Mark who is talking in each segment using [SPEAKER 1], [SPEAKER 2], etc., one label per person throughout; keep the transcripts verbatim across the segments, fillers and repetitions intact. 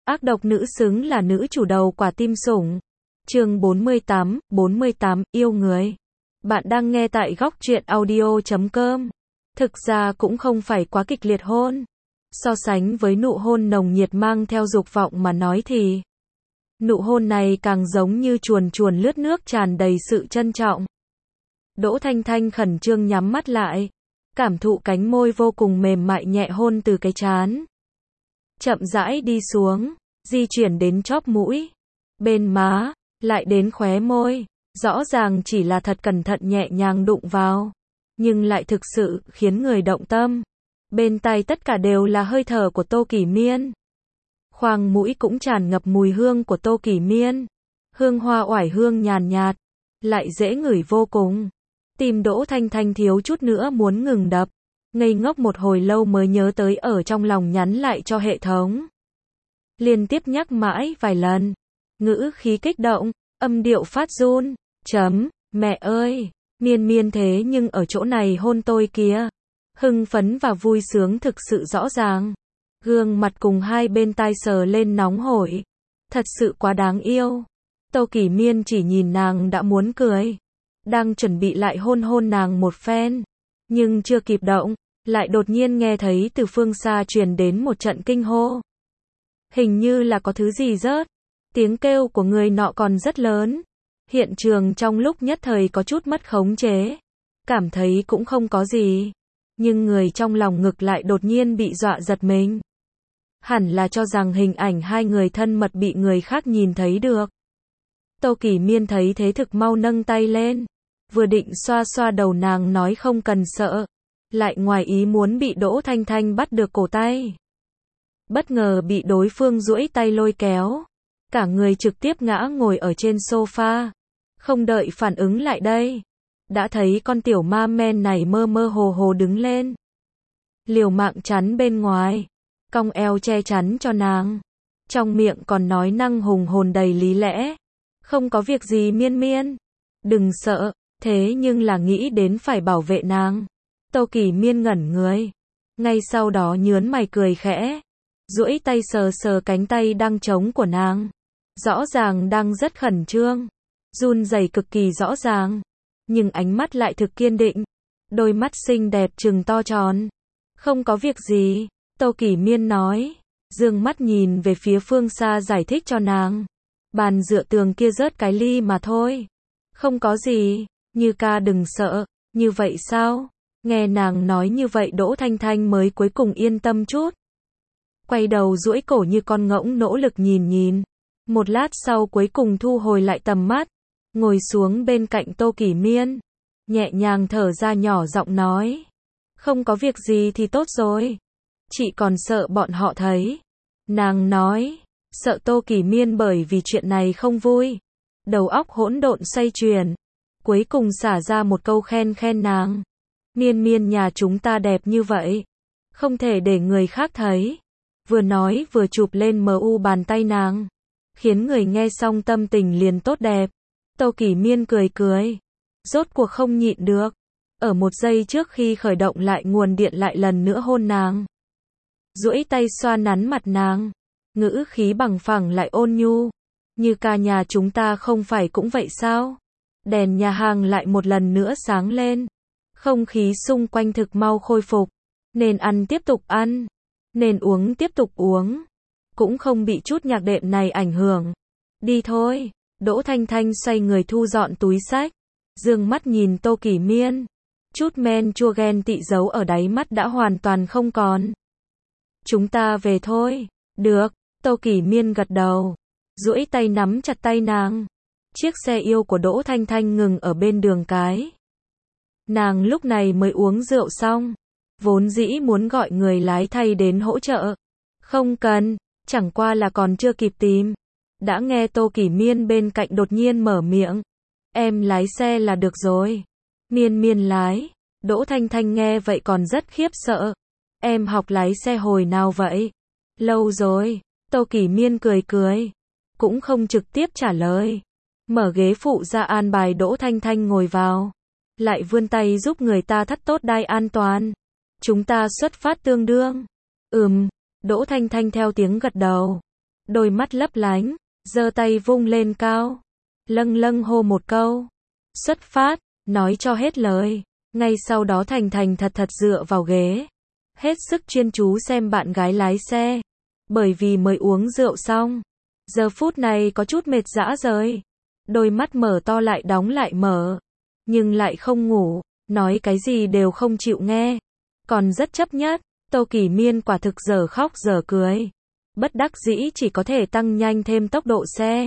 [SPEAKER 1] Ác độc nữ xứng là nữ chủ đầu quả tim sủng. Chương bốn mươi tám, bốn mươi tám, yêu người. Bạn đang nghe tại góc truyện audio chấm com. Thực ra cũng không phải quá kịch liệt hôn. So sánh với nụ hôn nồng nhiệt mang theo dục vọng mà nói thì nụ hôn này càng giống như chuồn chuồn lướt nước tràn đầy sự trân trọng. Đỗ Thanh Thanh khẩn trương nhắm mắt lại, cảm thụ cánh môi vô cùng mềm mại nhẹ hôn từ cái trán. Chậm rãi đi xuống, di chuyển đến chóp mũi, bên má, lại đến khóe môi. Rõ ràng chỉ là thật cẩn thận nhẹ nhàng đụng vào, nhưng lại thực sự khiến người động tâm. Bên tai tất cả đều là hơi thở của Tô Kỷ Miên. Khoang mũi cũng tràn ngập mùi hương của Tô Kỷ Miên. Hương hoa oải hương nhàn nhạt, lại dễ ngửi vô cùng. Tim Đỗ Thanh Thanh thiếu chút nữa muốn ngừng đập. Ngây ngốc một hồi lâu mới nhớ tới ở trong lòng nhắn lại cho hệ thống. Liên tiếp nhắc mãi vài lần. Ngữ khí kích động, âm điệu phát run. Chấm, mẹ ơi, Miên Miên thế nhưng ở chỗ này hôn tôi kìa. Hưng phấn và vui sướng thực sự rõ ràng. Gương mặt cùng hai bên tai sờ lên nóng hổi. Thật sự quá đáng yêu. Tô Kỷ Miên chỉ nhìn nàng đã muốn cười. Đang chuẩn bị lại hôn hôn nàng một phen. Nhưng chưa kịp động, lại đột nhiên nghe thấy từ phương xa truyền đến một trận kinh hô. Hình như là có thứ gì rớt. Tiếng kêu của người nọ còn rất lớn. Hiện trường trong lúc nhất thời có chút mất khống chế. Cảm thấy cũng không có gì. Nhưng người trong lòng ngực lại đột nhiên bị dọa giật mình. Hẳn là cho rằng hình ảnh hai người thân mật bị người khác nhìn thấy được. Tô Kỷ Miên thấy thế thực mau nâng tay lên. Vừa định xoa xoa đầu nàng nói không cần sợ. Lại ngoài ý muốn bị Đỗ Thanh Thanh bắt được cổ tay. Bất ngờ bị đối phương duỗi tay lôi kéo. Cả người trực tiếp ngã ngồi ở trên sofa. Không đợi phản ứng lại đây. Đã thấy con tiểu ma men này mơ mơ hồ hồ đứng lên. Liều mạng chắn bên ngoài. Cong eo che chắn cho nàng. Trong miệng còn nói năng hùng hồn đầy lý lẽ. Không có việc gì Miên Miên. Đừng sợ. Thế nhưng là nghĩ đến phải bảo vệ nàng. Tô Kỷ Miên ngẩn người. Ngay sau đó nhớn mày cười khẽ. Duỗi tay sờ sờ cánh tay đang trống của nàng. Rõ ràng đang rất khẩn trương. Run rẩy cực kỳ rõ ràng. Nhưng ánh mắt lại thực kiên định. Đôi mắt xinh đẹp trừng to tròn. Không có việc gì. Tô Kỷ Miên nói. Dương mắt nhìn về phía phương xa giải thích cho nàng. Bàn dựa tường kia rớt cái ly mà thôi. Không có gì. Như ca đừng sợ. Như vậy sao? Nghe nàng nói như vậy Đỗ Thanh Thanh mới cuối cùng yên tâm chút. Quay đầu duỗi cổ như con ngỗng nỗ lực nhìn nhìn. Một lát sau cuối cùng thu hồi lại tầm mắt. Ngồi xuống bên cạnh Tô Kỷ Miên. Nhẹ nhàng thở ra nhỏ giọng nói. Không có việc gì thì tốt rồi. Chị còn sợ bọn họ thấy. Nàng nói. Sợ Tô Kỷ Miên bởi vì chuyện này không vui. Đầu óc hỗn độn xoay chuyển. Cuối cùng xả ra một câu khen khen nàng. Miên Miên nhà chúng ta đẹp như vậy. Không thể để người khác thấy. Vừa nói vừa chụp lên mờ u bàn tay nàng. Khiến người nghe xong tâm tình liền tốt đẹp. Tô Kỷ Miên cười cười. Rốt cuộc không nhịn được. Ở một giây trước khi khởi động lại nguồn điện lại lần nữa hôn nàng. Duỗi tay xoa nắn mặt nàng. Ngữ khí bằng phẳng lại ôn nhu. Như ca nhà chúng ta không phải cũng vậy sao? Đèn nhà hàng lại một lần nữa sáng lên. Không khí xung quanh thực mau khôi phục. Nên ăn tiếp tục ăn. Nên uống tiếp tục uống. Cũng không bị chút nhạc đệm này ảnh hưởng. Đi thôi. Đỗ Thanh Thanh xoay người thu dọn túi xách. Dương mắt nhìn Tô Kỷ Miên. Chút men chua ghen tị giấu ở đáy mắt đã hoàn toàn không còn. Chúng ta về thôi. Được. Tô Kỷ Miên gật đầu. Duỗi tay nắm chặt tay nàng. Chiếc xe yêu của Đỗ Thanh Thanh ngừng ở bên đường cái. Nàng lúc này mới uống rượu xong. Vốn dĩ muốn gọi người lái thay đến hỗ trợ. Không cần, chẳng qua là còn chưa kịp tìm. Đã nghe Tô Kỷ Miên bên cạnh đột nhiên mở miệng. Em lái xe là được rồi. Miên Miên lái. Đỗ Thanh Thanh nghe vậy còn rất khiếp sợ. Em học lái xe hồi nào vậy? Lâu rồi. Tô Kỷ Miên cười cười. Cũng không trực tiếp trả lời. Mở ghế phụ ra an bài Đỗ Thanh Thanh ngồi vào. Lại vươn tay giúp người ta thắt tốt đai an toàn. Chúng ta xuất phát tương đương. Ừm. Đỗ Thanh Thanh theo tiếng gật đầu. đôi mắt lấp lánh, giơ tay vung lên cao, lâng lâng hô một câu. Xuất phát, nói cho hết lời. Ngay sau đó thành thành thật thật dựa vào ghế, hết sức chuyên chú xem bạn gái lái xe. Bởi vì mới uống rượu xong, giờ phút này có chút mệt rã rời. Đôi mắt mở to lại đóng lại mở, nhưng lại không ngủ, nói cái gì đều không chịu nghe, còn rất chấp nhất. Tô Kỳ Miên quả thực dở khóc dở cười, bất đắc dĩ chỉ có thể tăng nhanh thêm tốc độ xe,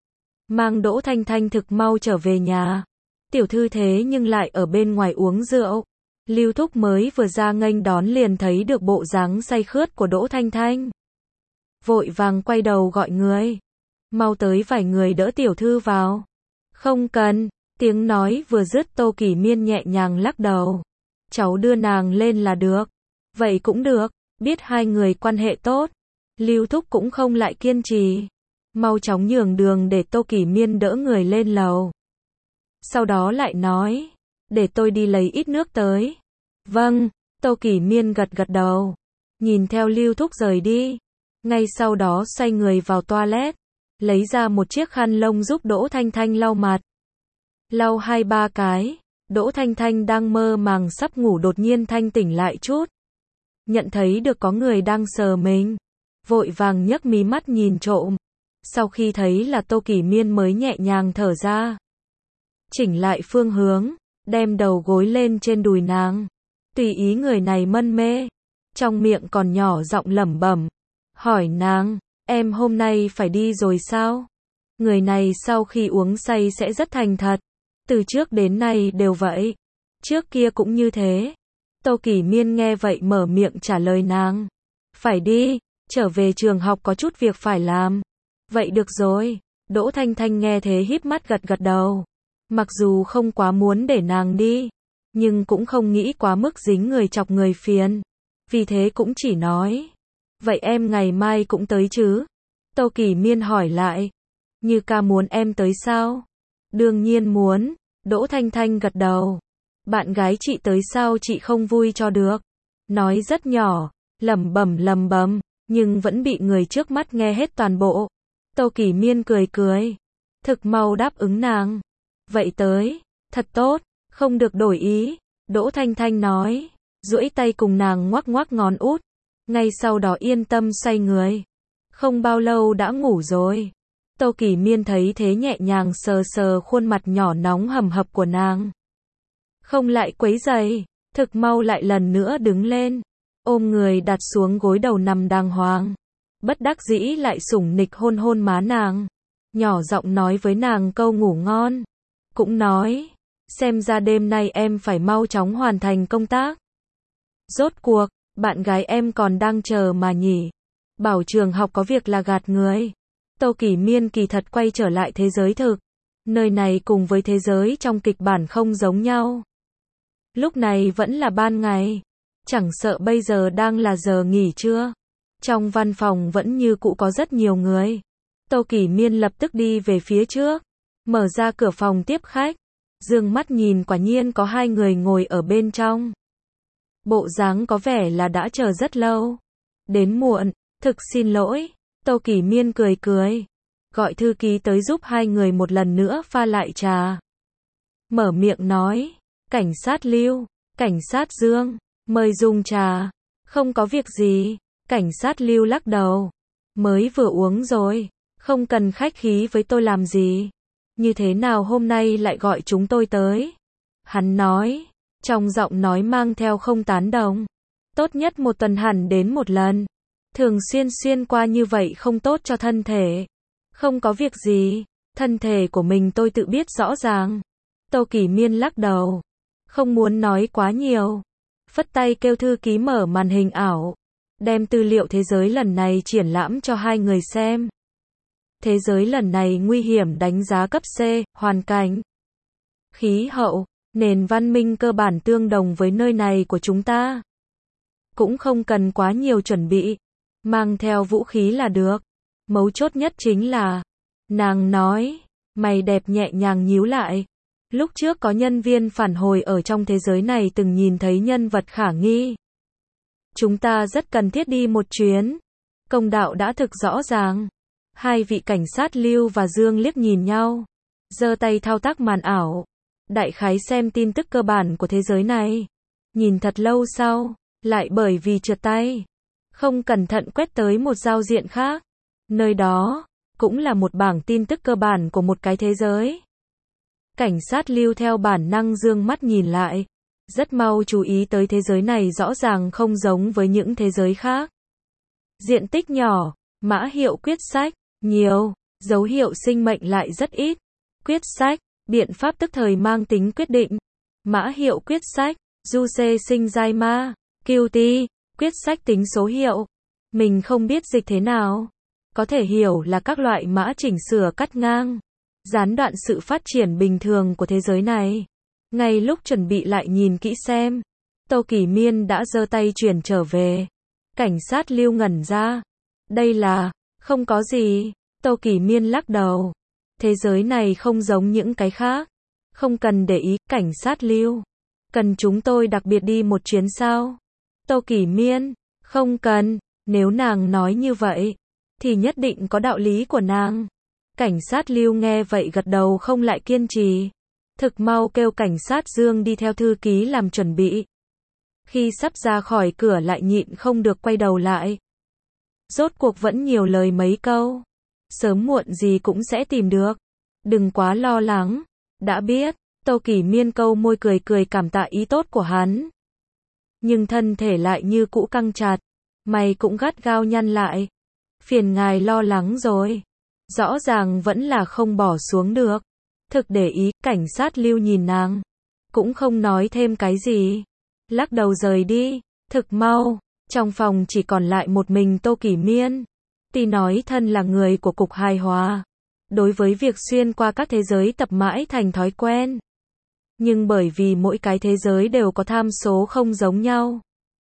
[SPEAKER 1] mang Đỗ Thanh Thanh thực mau trở về nhà. Tiểu thư thế nhưng lại ở bên ngoài uống rượu. Lưu Thúc mới vừa ra nghênh đón liền thấy được bộ dáng say khướt của Đỗ Thanh Thanh, vội vàng quay đầu gọi người, mau tới vài người đỡ tiểu thư vào. Không cần, tiếng nói vừa dứt Tô Kỳ Miên nhẹ nhàng lắc đầu, cháu đưa nàng lên là được. Vậy cũng được, biết hai người quan hệ tốt, Lưu Thúc cũng không lại kiên trì, mau chóng nhường đường để Tô Kỳ Miên đỡ người lên lầu. Sau đó lại nói, để tôi đi lấy ít nước tới. Vâng, Tô Kỳ Miên gật gật đầu, nhìn theo Lưu Thúc rời đi. Ngay sau đó xoay người vào toilet, lấy ra một chiếc khăn lông giúp Đỗ Thanh Thanh lau mặt. Lau hai ba cái, Đỗ Thanh Thanh đang mơ màng sắp ngủ đột nhiên thanh tỉnh lại chút. Nhận thấy được có người đang sờ mình, vội vàng nhấc mí mắt nhìn trộm. Sau khi thấy là Tô Kỳ Miên mới nhẹ nhàng thở ra, chỉnh lại phương hướng, đem đầu gối lên trên đùi nàng, tùy ý người này mân mê, trong miệng còn nhỏ giọng lẩm bẩm, hỏi nàng, em hôm nay phải đi rồi sao? Người này sau khi uống say sẽ rất thành thật, từ trước đến nay đều vậy, trước kia cũng như thế. Tô Kỳ Miên nghe vậy mở miệng trả lời nàng, phải đi, trở về trường học có chút việc phải làm. Vậy được rồi. Đỗ Thanh Thanh nghe thế híp mắt gật gật đầu, mặc dù không quá muốn để nàng đi, nhưng cũng không nghĩ quá mức dính người chọc người phiền, vì thế cũng chỉ nói, vậy em ngày mai cũng tới chứ? Tô Kỳ Miên hỏi lại, Như ca muốn em tới sao? Đương nhiên muốn. Đỗ Thanh Thanh gật đầu, bạn gái chị tới sao chị không vui cho được? Nói rất nhỏ, lẩm bẩm lẩm bẩm, nhưng vẫn bị người trước mắt nghe hết toàn bộ. Tô Kỳ Miên cười cười, thực mau đáp ứng nàng. Vậy tới, thật tốt, không được đổi ý. Đỗ Thanh Thanh nói, duỗi tay cùng nàng ngoắc ngoắc ngón út. Ngay sau đó yên tâm xoay người. Không bao lâu đã ngủ rồi. Tô Kỳ Miên thấy thế nhẹ nhàng sờ sờ khuôn mặt nhỏ nóng hầm hập của nàng, không lại quấy rầy, thực mau lại lần nữa đứng lên, ôm người đặt xuống gối đầu nằm đàng hoàng. Bất đắc dĩ lại sủng nịch hôn hôn má nàng, nhỏ giọng nói với nàng câu ngủ ngon. Cũng nói, xem ra đêm nay em phải mau chóng hoàn thành công tác. Rốt cuộc, bạn gái em còn đang chờ mà nhỉ. Bảo trường học có việc là gạt người. Tô Kỳ Miên kỳ thật quay trở lại thế giới thực. Nơi này cùng với thế giới trong kịch bản không giống nhau. Lúc này vẫn là ban ngày. Chẳng sợ bây giờ đang là giờ nghỉ trưa. Trong văn phòng vẫn như cũ có rất nhiều người. Tô Kỳ Miên lập tức đi về phía trước, mở ra cửa phòng tiếp khách, dương mắt nhìn quả nhiên có hai người ngồi ở bên trong. Bộ dáng có vẻ là đã chờ rất lâu. Đến muộn, thực xin lỗi. Tô Kỳ Miên cười cười, gọi thư ký tới giúp hai người một lần nữa pha lại trà. Mở miệng nói, cảnh sát Lưu, cảnh sát Dương, mời dùng trà. Không có việc gì. Cảnh sát Lưu lắc đầu, mới vừa uống rồi, không cần khách khí với tôi làm gì. Như thế nào hôm nay lại gọi chúng tôi tới? Hắn nói, trong giọng nói mang theo không tán đồng. Tốt nhất một tuần hẳn đến một lần. Thường xuyên xuyên qua như vậy không tốt cho thân thể. Không có việc gì, thân thể của mình tôi tự biết rõ ràng. Tô Kỳ Miên lắc đầu, không muốn nói quá nhiều. Phất tay kêu thư ký mở màn hình ảo, đem tư liệu thế giới lần này triển lãm cho hai người xem. Thế giới lần này nguy hiểm đánh giá cấp C, hoàn cảnh, khí hậu, nền văn minh cơ bản tương đồng với nơi này của chúng ta. Cũng không cần quá nhiều chuẩn bị, mang theo vũ khí là được. Mấu chốt nhất chính là, nàng nói, mày đẹp nhẹ nhàng nhíu lại. Lúc trước có nhân viên phản hồi ở trong thế giới này từng nhìn thấy nhân vật khả nghi. Chúng ta rất cần thiết đi một chuyến. Công đạo đã thực rõ ràng. Hai vị cảnh sát Lưu và Dương liếc nhìn nhau, giơ tay thao tác màn ảo, đại khái xem tin tức cơ bản của thế giới này. Nhìn thật lâu sau, lại bởi vì trượt tay, không cẩn thận quét tới một giao diện khác. Nơi đó, cũng là một bảng tin tức cơ bản của một cái thế giới. Cảnh sát Lưu theo bản năng dương mắt nhìn lại, rất mau chú ý tới thế giới này rõ ràng không giống với những thế giới khác. Diện tích nhỏ, mã hiệu quyết sách, nhiều, dấu hiệu sinh mệnh lại rất ít. Quyết sách, biện pháp tức thời mang tính quyết định. Mã hiệu quyết sách, Juse sinh giai ma, Q T, quyết sách tính số hiệu. Mình không biết dịch thế nào. Có thể hiểu là các loại mã chỉnh sửa cắt ngang, gián đoạn sự phát triển bình thường của thế giới này. Ngay lúc chuẩn bị lại nhìn kỹ xem, Tô Kỳ Miên đã giơ tay chuyển trở về. Cảnh sát Lưu ngẩn ra. Đây là, không có gì. Tô Kỳ Miên lắc đầu. Thế giới này không giống những cái khác. Không cần để ý, cảnh sát Lưu. Cần chúng tôi đặc biệt đi một chuyến sao? Tô Kỳ Miên, không cần. Nếu nàng nói như vậy, thì nhất định có đạo lý của nàng. Cảnh sát Lưu nghe vậy gật đầu không lại kiên trì. Thực mau kêu cảnh sát Dương đi theo thư ký làm chuẩn bị. Khi sắp ra khỏi cửa lại nhịn không được quay đầu lại. Rốt cuộc vẫn nhiều lời mấy câu. Sớm muộn gì cũng sẽ tìm được. Đừng quá lo lắng. Đã biết, Tô Kỳ Miên câu môi cười cười cảm tạ ý tốt của hắn. Nhưng thân thể lại như cũ căng chặt. Mày cũng gắt gao nhăn lại. Phiền ngài lo lắng rồi. Rõ ràng vẫn là không bỏ xuống được. Thực để ý, cảnh sát Lưu nhìn nàng. Cũng không nói thêm cái gì. Lắc đầu rời đi. Thực mau, trong phòng chỉ còn lại một mình Tô Kỳ Miên. Tuy nói thân là người của cục hài hòa. Đối với việc xuyên qua các thế giới tập mãi thành thói quen. Nhưng bởi vì mỗi cái thế giới đều có tham số không giống nhau.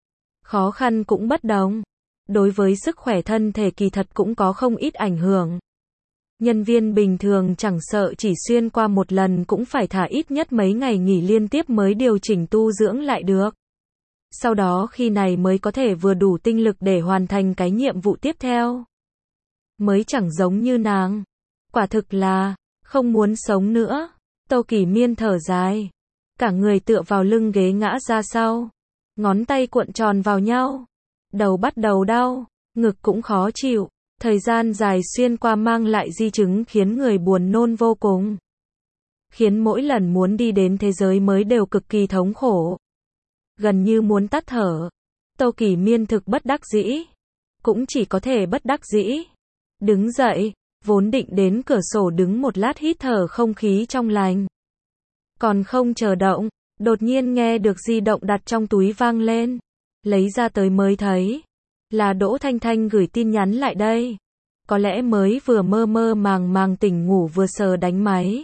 [SPEAKER 1] Khó khăn cũng bất đồng. Đối với sức khỏe thân thể kỳ thật cũng có không ít ảnh hưởng. Nhân viên bình thường chẳng sợ chỉ xuyên qua một lần cũng phải thả ít nhất mấy ngày nghỉ liên tiếp mới điều chỉnh tu dưỡng lại được. Sau đó khi này mới có thể vừa đủ tinh lực để hoàn thành cái nhiệm vụ tiếp theo. Mới chẳng giống như nàng. Quả thực là, không muốn sống nữa. Tô Kỳ Miên thở dài. Cả người tựa vào lưng ghế ngã ra sau. Ngón tay cuộn tròn vào nhau. Đầu bắt đầu đau, ngực cũng khó chịu. Thời gian dài xuyên qua mang lại di chứng khiến người buồn nôn vô cùng. Khiến mỗi lần muốn đi đến thế giới mới đều cực kỳ thống khổ. Gần như muốn tắt thở. Tô Kỳ Miên thực bất đắc dĩ. Cũng chỉ có thể bất đắc dĩ. Đứng dậy, vốn định đến cửa sổ đứng một lát hít thở không khí trong lành. Còn không chờ động, đột nhiên nghe được di động đặt trong túi vang lên. Lấy ra tới mới thấy. Là Đỗ Thanh Thanh gửi tin nhắn lại đây. Có lẽ mới vừa mơ mơ màng màng tỉnh ngủ vừa sờ đánh máy.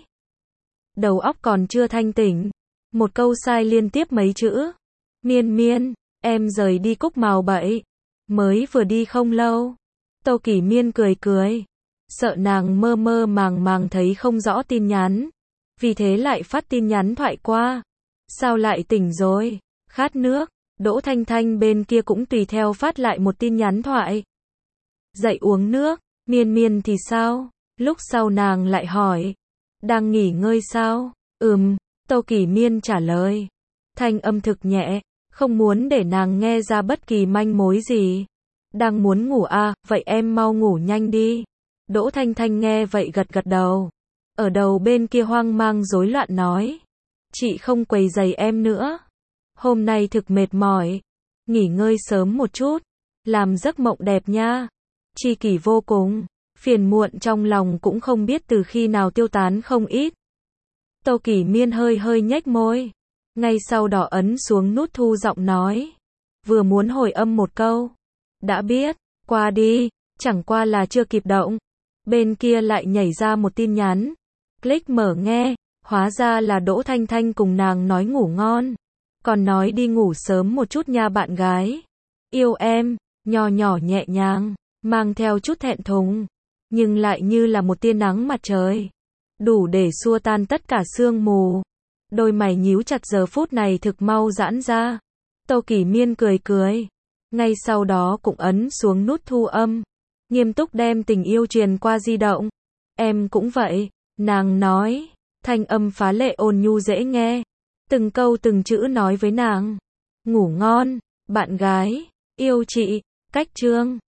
[SPEAKER 1] Đầu óc còn chưa thanh tỉnh. Một câu sai liên tiếp mấy chữ. Miên Miên, em rời đi Cúc Mào Bậy. Mới vừa đi không lâu. Tô Kỳ Miên cười cười. Sợ nàng mơ mơ màng màng thấy không rõ tin nhắn. Vì thế lại phát tin nhắn thoại qua. Sao lại tỉnh rồi? Khát nước. Đỗ Thanh Thanh bên kia cũng tùy theo phát lại một tin nhắn thoại. Dậy uống nước. Miên Miên thì sao? Lúc sau nàng lại hỏi. Đang nghỉ ngơi sao? Ừm. Tô Kỳ Miên trả lời. Thanh âm thực nhẹ. Không muốn để nàng nghe ra bất kỳ manh mối gì. Đang muốn ngủ à, vậy em mau ngủ nhanh đi. Đỗ Thanh Thanh nghe vậy gật gật đầu. Ở đầu bên kia hoang mang rối loạn nói. Chị không quấy rầy em nữa. Hôm nay thực mệt mỏi. Nghỉ ngơi sớm một chút. Làm giấc mộng đẹp nha. Chi kỷ vô cùng. Phiền muộn trong lòng cũng không biết từ khi nào tiêu tán không ít. Tô Kỳ Miên hơi hơi nhếch môi. Ngay sau đó ấn xuống nút thu giọng nói. Vừa muốn hồi âm một câu. Đã biết, qua đi. Chẳng qua là chưa kịp động. Bên kia lại nhảy ra một tin nhắn. Click mở nghe. Hóa ra là Đỗ Thanh Thanh cùng nàng nói ngủ ngon. Còn nói đi ngủ sớm một chút nha bạn gái. Yêu em, nho nhỏ nhẹ nhàng, mang theo chút thẹn thùng. Nhưng lại như là một tia nắng mặt trời. Đủ để xua tan tất cả sương mù. Đôi mày nhíu chặt giờ phút này thực mau giãn ra. Tô Kỳ Miên cười cười. Ngay sau đó cũng ấn xuống nút thu âm. nghiêm túc đem tình yêu truyền qua di động. Em cũng vậy, nàng nói, thanh âm phá lệ ôn nhu dễ nghe. Từng câu từng chữ nói với nàng. Ngủ ngon, bạn gái, yêu chị, cách chương.